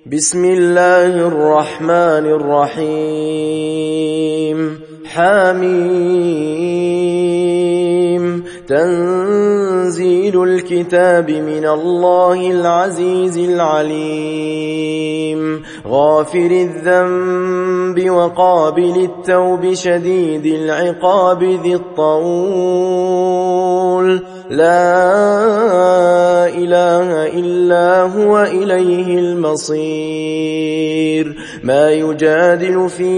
بسم الله الرحمن الرحيم حميم تنزيل الكتاب من الله العزيز العليم غافر الذنب وقابل التوب شديد العقاب ذي الطول لا إله إلا هو إليه المصير ما يجادل في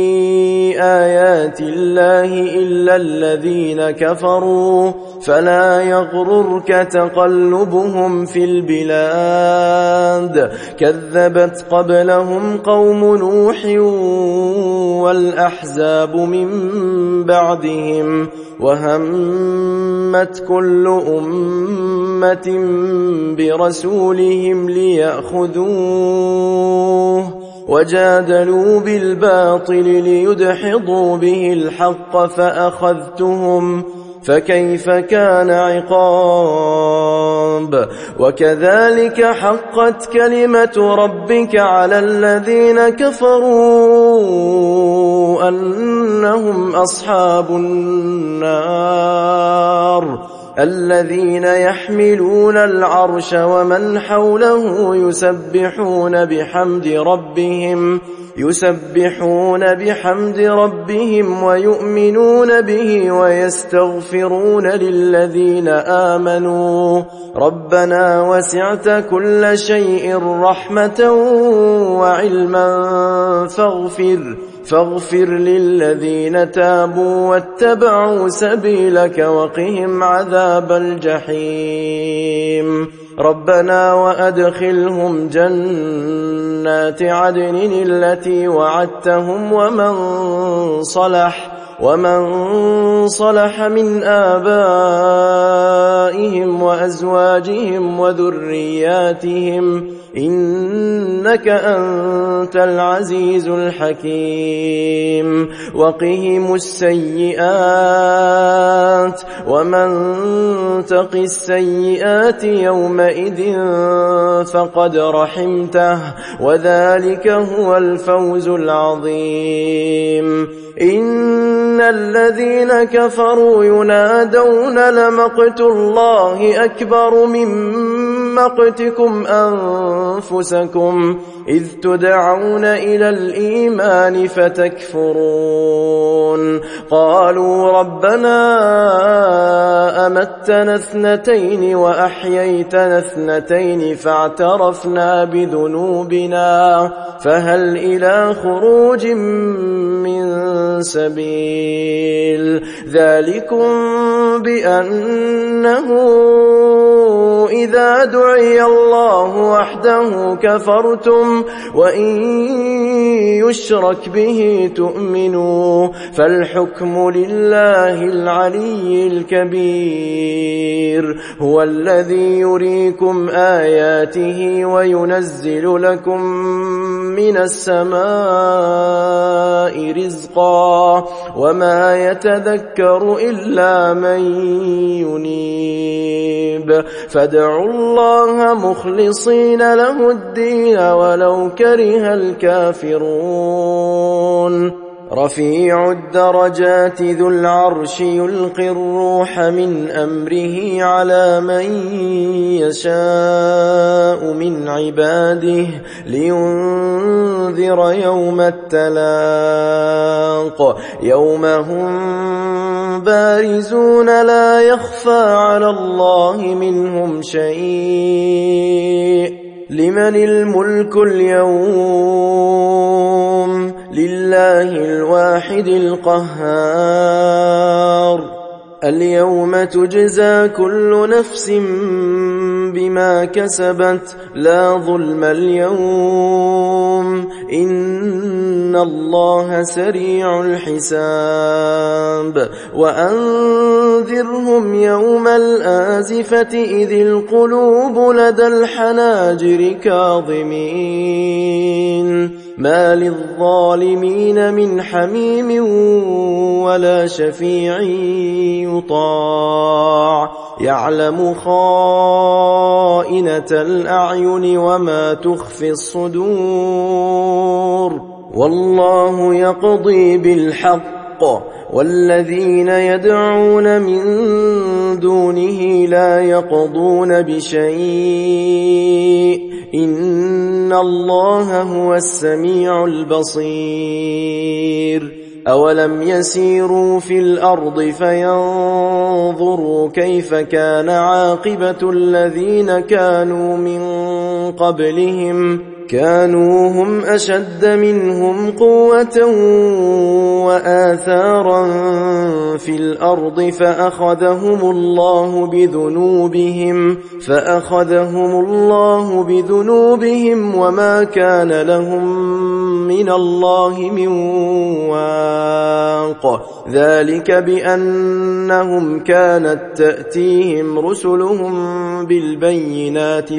آيات الله إلا الذين كفروا فلا يغررك تقلبهم في البلاد كذبت قبلهم قوم نوح والأحزاب من بعدهم وهمت كل أمة برسولهم ليأخذوه وجادلوا بالباطل ليدحضوا به الحق فأخذتهم فكيف كان عقاب وكذلك حقت كلمة ربك على الذين كفروا أنهم أصحاب النار الذين يحملون العرش ومن حوله يسبحون بحمد ربهم ويؤمنون به ويستغفرون للذين آمنوا ربنا وسعت كل شيء رحمة وعلما فاغفر للذين تابوا واتبعوا سبيلك وقهم عذاب الجحيم ربنا وأدخلهم جنات عدن التي وعدتهم ومن صلح من آبائهم وأزواجهم وذرياتهم إنك أنت العزيز الحكيم وقهم السيئات ومن تق السيئات يومئذ فقد رحمته وذلك هو الفوز العظيم إن الذين كفروا ينادون لمقت الله أكبر من مقتكم أنفسكم إذ تدعون إلى الإيمان فتكفرون قالوا ربنا أمتنا اثنتين وأحييتنا اثنتين فاعترفنا بذنوبنا فهل إلى خروج من سبيل ذلكم بأنه إذا دعي الله وحده كفرتم وإن يشرك به تؤمنوا فالحكم لله العلي الكبير هو الذي يريكم آياته وينزل لكم من السماء رزقا وما يتذكر إلا من ينيب فادعوا الله مخلصين له الدين ولو كره الكافرون رفيع الدرجات ذو العرش يلقي الروح من أمره على من يشاء من عباده لينذر يوم التلاق يوم هم بارزون لا يخفى على الله منهم شيء لمن الملك اليوم لله الواحد القهار اليوم تجزى كل نفس بما كسبت لا ظلم اليوم إن الله سريع الحساب وأنذرهم يوم الآزفة إذ القلوب لدى الحناجر كاظمين ما للظالمين من حميم ولا شفيع يطاع يعلم خائنة الأعين وما تخفي الصدور والله يقضي بالحق والذين يدعون من دونه لا يقضون بشيء إن الله هو السميع البصير أولم يسيروا في الأرض فينظروا كيف كان عاقبة الذين كانوا من قبلهم كانوا هم أشد منهم قوة وآثارا في الأرض فأخذهم الله بذنوبهم وما كان لهم من الله من واق ذلك بأنهم كانت تأتيهم رسلهم بالبينات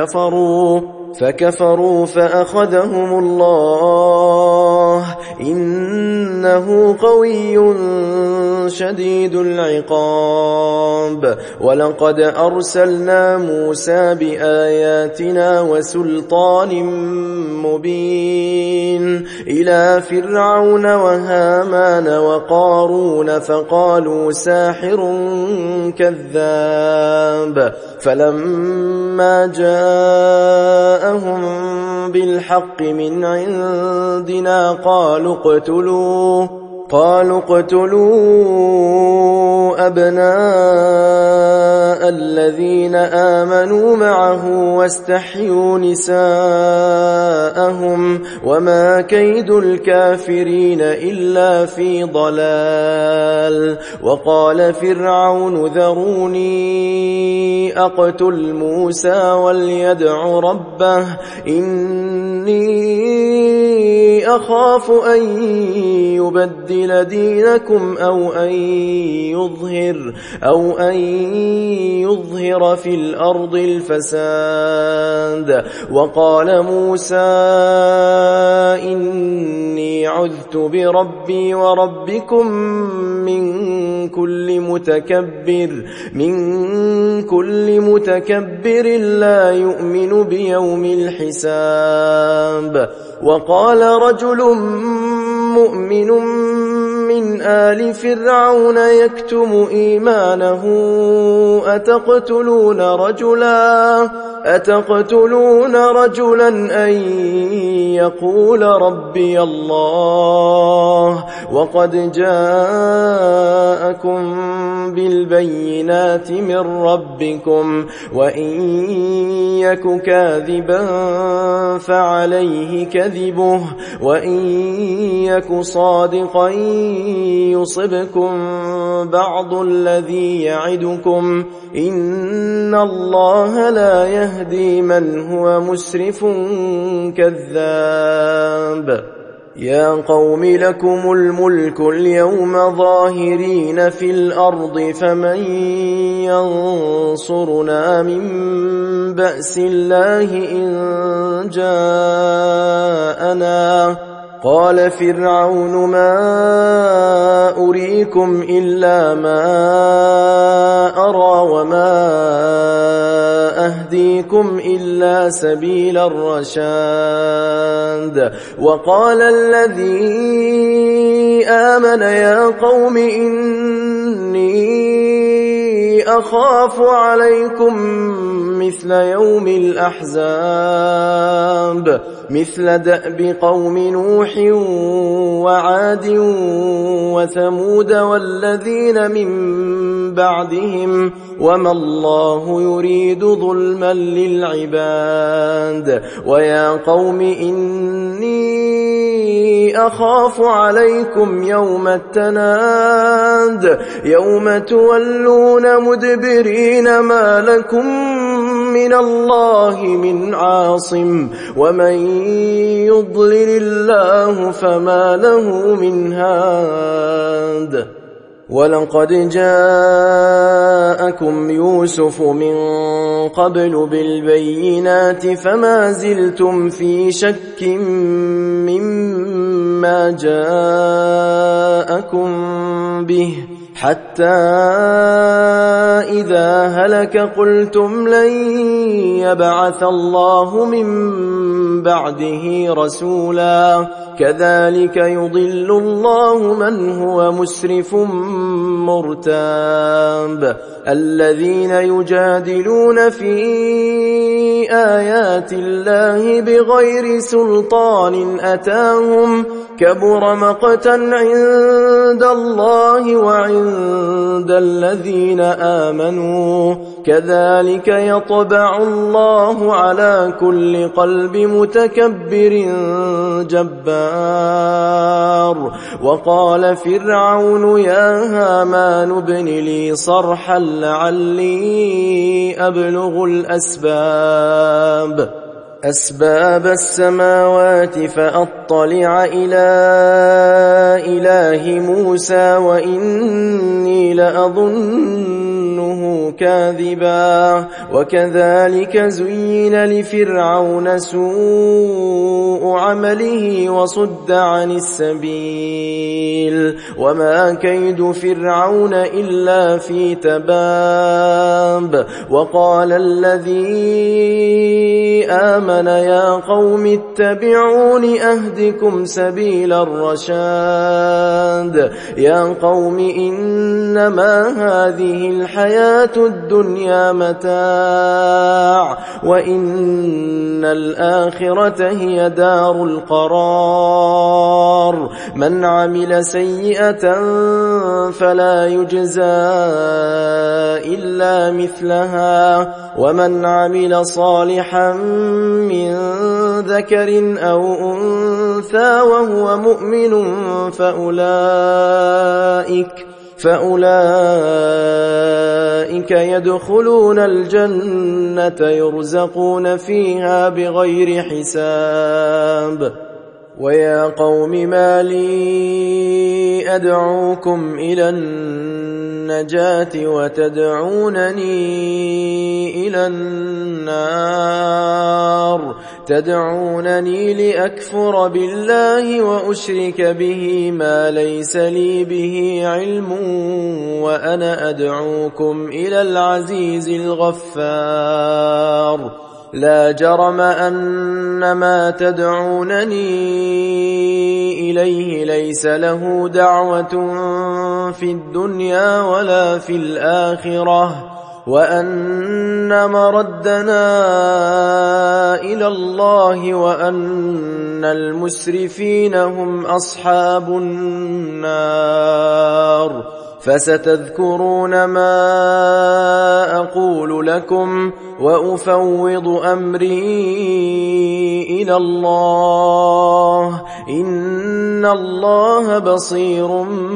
فكفروا فأخذهم الله إنه قوي شديد العقاب ولقد أرسلنا موسى بآياتنا وسلطان مبين إلى فرعون وهامان وقارون فقالوا ساحر كذاب فلما جاءهم بالحق من عندنا قالوا اقتلوا أبناء الذين آمنوا معه واستحيوا نساءهم وما كيد الكافرين إلا في ضلال وقال فرعون ذروني أقتل موسى وليدع ربه إني أخاف أن يبدل دينكم أو أن يظهر في الأرض الفساد وقال موسى إني عذت بربي وربكم من كل متكبر لا يؤمن بيوم الحساب وقال رجل مؤمن من آل فرعون يكتم إيمانه أتقتلون رجلا أن يقول ربي الله وقد جاءكم بالبينات من ربكم وإن يك كاذبا فعليه كذبه وإن يك صادقا يصبكم بعض الذي يعدكم إن الله لا يهدي من هو مسرف كذاب يا قوم لكم الملك اليوم ظاهرين في الأرض فمن ينصرنا من بأس الله إن جاءنا قال فرعون ما أريكم إلا ما أرى وما أهديكم إلا سبيل الرشاد وقال الذي آمن يا قوم إني أخاف عليكم مثل يوم الأحزاب مثل دأب قوم نوح وعاد وثمود والذين من بعدهم وما الله يريد ظلما للعباد ويا قوم إني أخاف عليكم يوم التناد يوم تولون مدبرين ما لكم من الله من عاصم ومن يضلل الله فما له من هاد ولقد جاءكم يوسف من قبل بالبينات فما زلتم في شك مما جاءكم به حتى إذا هلك قلتم لن يبعث الله من بعده رسولا كذلك يضل الله من هو مسرف مرتاب الذين يجادلون في آيات الله بغير سلطان أتاهم كبر مقتا عند الله وعند الذين آمنوا كذلك يطبع الله على كل قلب متكبر جبار وقال فرعون يا هامان ابن لي صرحا لعلي أبلغ أسباب السماوات فأطلع إلى إله موسى وإني لأظنه كاذبا وكذلك زين لفرعون سوء عمله وصد عن السبيل وما كيد فرعون إلا في تباب وقال الذي آمن يا قوم اتبعون أهدكم سبيل الرشاد يا قوم إنما هذه الحياة الدنيا متاع وإن الآخرة هي دار القرار من عمل سيئة فلا يجزى إلا مثلها ومن عمل صالحا من ذكر أو أنثى وهو مؤمن فأولئك يدخلون الجنة يرزقون فيها بغير حساب ويا قوم ما لي أدعوكم إلى النجاة وتدعونني إلى النار تدعونني لأكفر بالله وأشرك به ما ليس لي به علم وأنا أدعوكم إلى العزيز الغفار لا جرم أن ما تدعونني إليه ليس له دعوة في الدنيا ولا في الآخرة وأن مردنا إلى الله وأن المسرفين هم أصحاب النار فستذكرون ما أقول لكم وأفوض أمري إلى الله إن الله بصير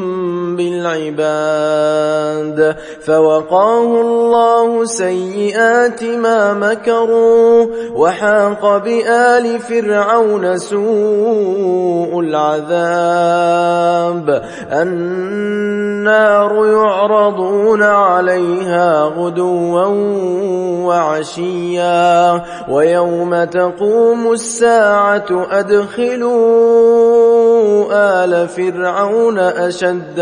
بالعباد فوقاه الله سيئات ما مكروا وحاق بآل فرعون سوء العذاب النار يعرضون عليها غدوا وعشيا ويوم تقوم الساعة أدخلوا آل فرعون أشد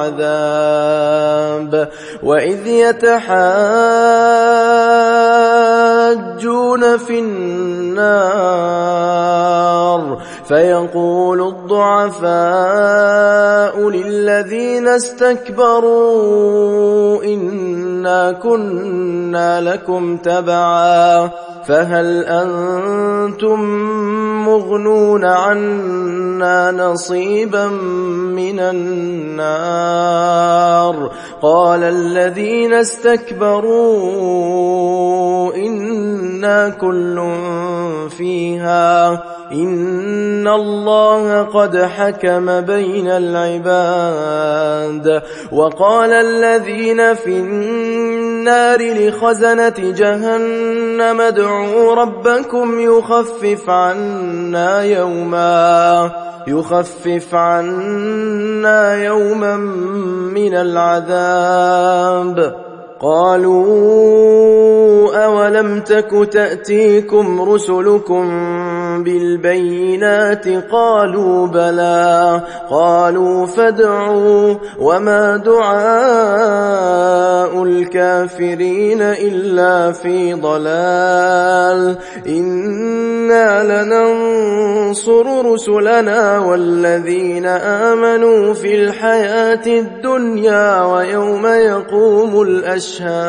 العذاب وإذ يتحاجون في النار فيقول الضعفاء للذين استكبروا إنا كنا لكم تبعا فهل أنتم مغنون عنا نصيبا من النار قال الذين استكبروا إنا كل فيها إن الله قد حكم بين العباد وقال الذين في النار لخزنة جهنم ادعوا ربكم يخفف عنا يوما يخفف عنا يوما من العذاب. قالوا أولم تك تأتيكم رسلكم بالبينات؟ قالوا بلى. قالوا فادعوا وما دعاء الكافرين إلا في ضلال. إنا لننصر رسلنا والذين آمنوا في الحياة الدنيا ويوم يقوم الأشهاد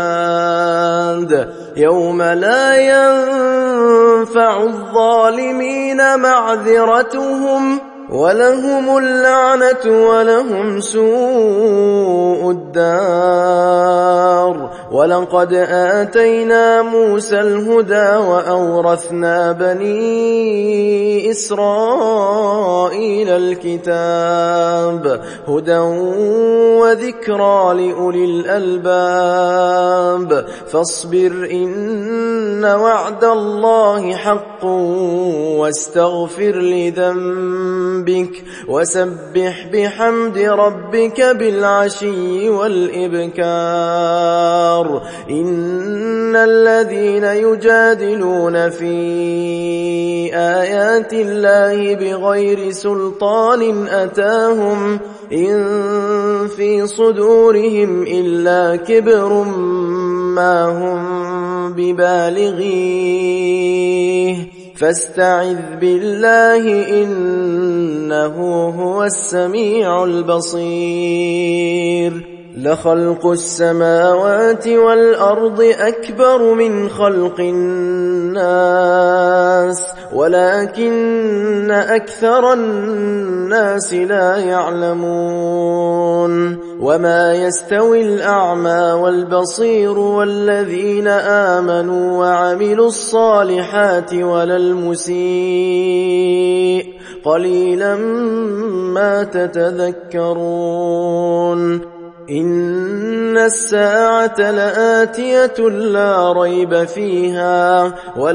يوم لا ينفع الظالمين معذرتهم ولهم اللعنة ولهم سوء الدار. ولقد آتينا موسى الهدى وأورثنا بني إسرائيل الكتاب هدى وذكرى لأولي الألباب. فاصبر إن وعد الله حق واستغفر لذنبك وسبح بحمد ربك بالعشي والإبكار. إن الذين يجادلون في آيات الله بغير سلطان أتاهم إن في صدورهم إلا كبر ما هم ببالغيه فاستعذ بالله إنه هو السميع البصير. لخلق السماوات والأرض أكبر من خلق الناس ولكن أكثر الناس لا يعلمون. وما يستوي الأعمى والبصير والذين آمنوا وعملوا الصالحات ولا المسيء قليلا ما تتذكرون. إن الساعة لآتية لا ريب فيها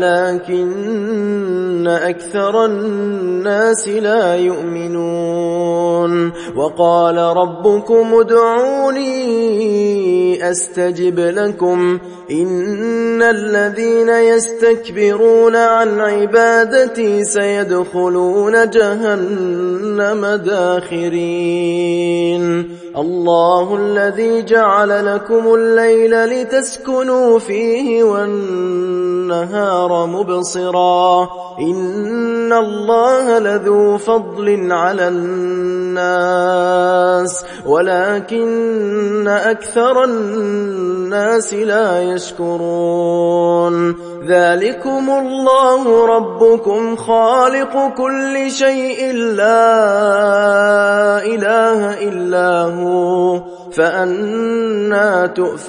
ولكن أكثر الناس لا يؤمنون. وقال ربكم ادعوني أستجب لكم إن الذين يستكبرون عن عبادتي سيدخلون جهنم داخرين. الله الذي جعل لكم الليل لتسكنوا فيه والنهار مبصرا إن الله لذو فضل على الناس ولكن أكثر الناس لا يشكرون. ذلكم الله ربكم خالق كل شيء لا إله إلا هو فأنى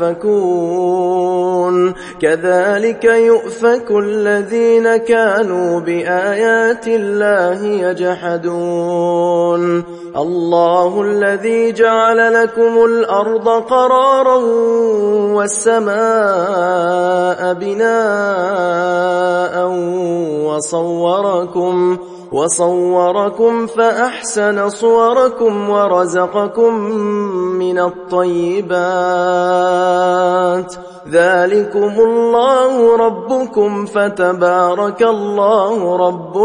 تؤفكون. كذلك يؤفك الذين كانوا بآيات الله يجحدون. الله الذي جعل لكم الأرض قرارا والسماء بناء وصوركم فأحسن صوركم ورزقكم من الطيبات. ذلكم الله ربكم فتبارك الله رب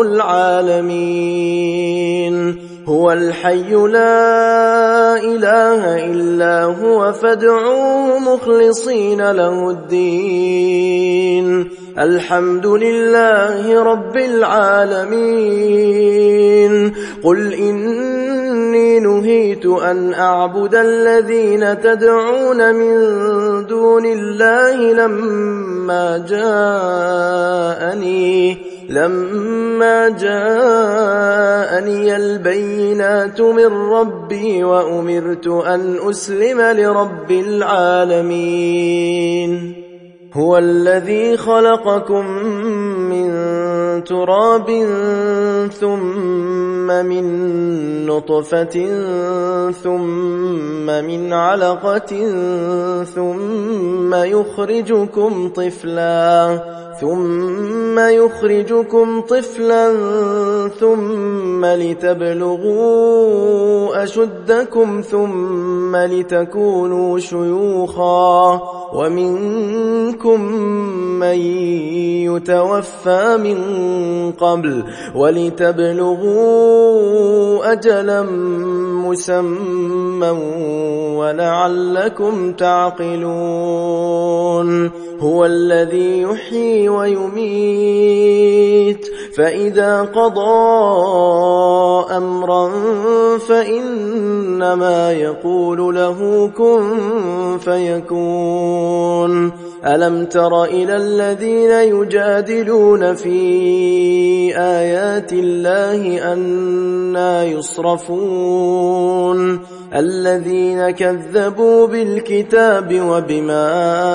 العالمين. هو الحي لا إله إلا هو فادعوه مخلصين له الدين. الحمد لله رب العالمين. قل إني نهيت أن أعبد الذين تدعون من دون الله لما جاءني البينات من ربي وأمرت أن أسلم لرب العالمين. هو الذي خلقكم من تراب ثم من نطفة ثم من علقة ثم يخرجكم طفلا ثم ثم لتبلغوا أشدكم ثم لتكونوا شيوخا ومنكم من يتوفى من قبل ولتبلغوا أجلا مسمى ولعلكم تعقلون هو الذي يحيي ويميت فإذا قضى أمرا فإنما يقول له كن فيكون ألم تر إلى الذين يجادلون في آيات الله أنى يصرفون الذين كذبوا بالكتاب وبما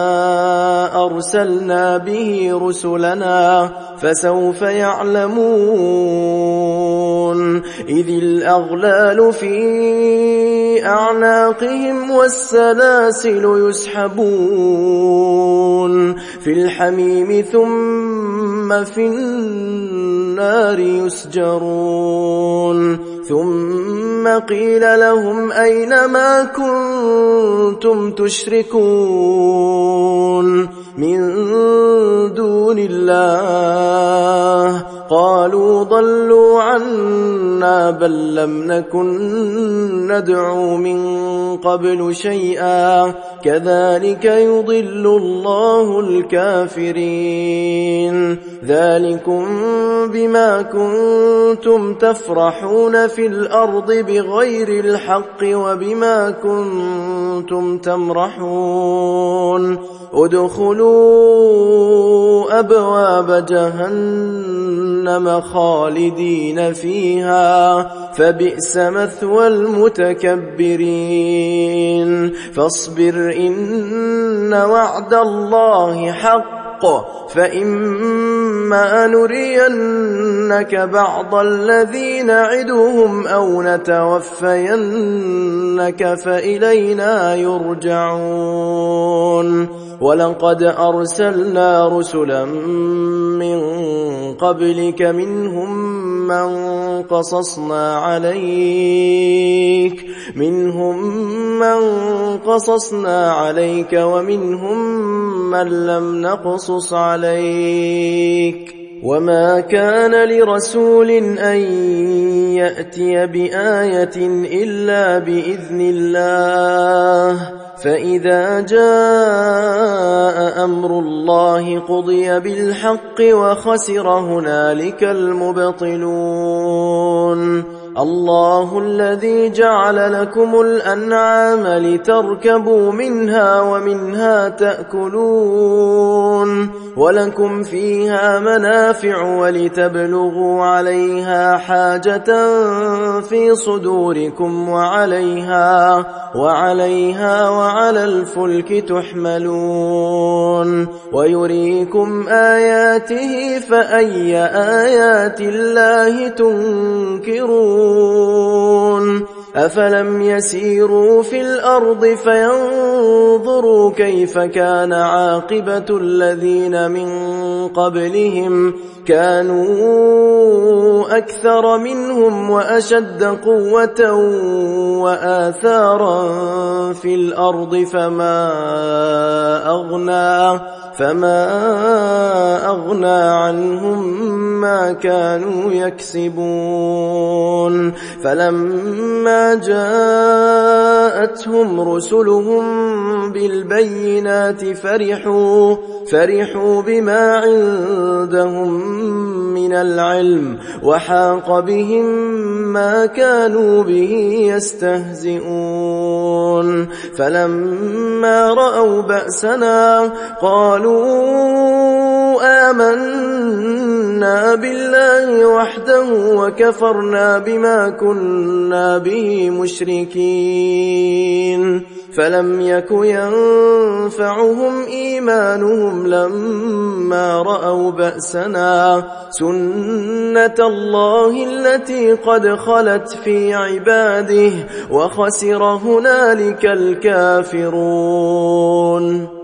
أرسلنا به رسلنا فسوف يعلمون إذ الأغلال في أعناقهم والسلاسل يسحبون في الحميم ثم في النار يسجرون ثم قيل لهم أين ما كنتم تشركون من دون الله قالوا ضلوا عنا بل لم نكن ندعو من قبل شيئا كذلك يضل الله الكافرين ذلكم بما كنتم تفرحون في الأرض بغير الحق وبما كنتم تمرحون ادخلوا أبواب جهنم خالدين فيها فبئس مثوى المتكبرين فاصبر إن وعد الله حق فإما نرينك بعض الذي نعدهم أو نتوفينك فإلينا يرجعون ولقد أرسلنا رسلا من قبلك منهم من قصصنا عليك ومنهم من لم نقصص عليك وما كان لرسول أن يأتي بآية إلا بإذن الله فإذا جاء أمر الله قضي بالحق وخسر هنالك المبطلون الله الذي جعل لكم الأنعام لتركبوا منها ومنها تأكلون ولكم فيها منافع ولتبلغوا عليها حاجة في صدوركم وعليها وعلى الفلك تحملون ويريكم آياته فأي آيات الله تنكرون أفلم يسيروا في الأرض فينظروا كيف كان عاقبة الذين من قبلهم كانوا أكثر منهم وأشد قوة وآثارا في الأرض فما أغنى عنهم ما كانوا يكسبون فلما جاءتهم رسلهم بالبينات فرحوا بما عندهم من العلم وحاق بهم ما كانوا به يستهزئون فلما رأوا بأسنا قالوا آمنا بالله وحده وكفرنا بما كنا به مشركين فلم يك ينفعهم إيمانهم لما رأوا بأسنا سنة الله التي قد خلت في عباده وخسر هنالك الكافرون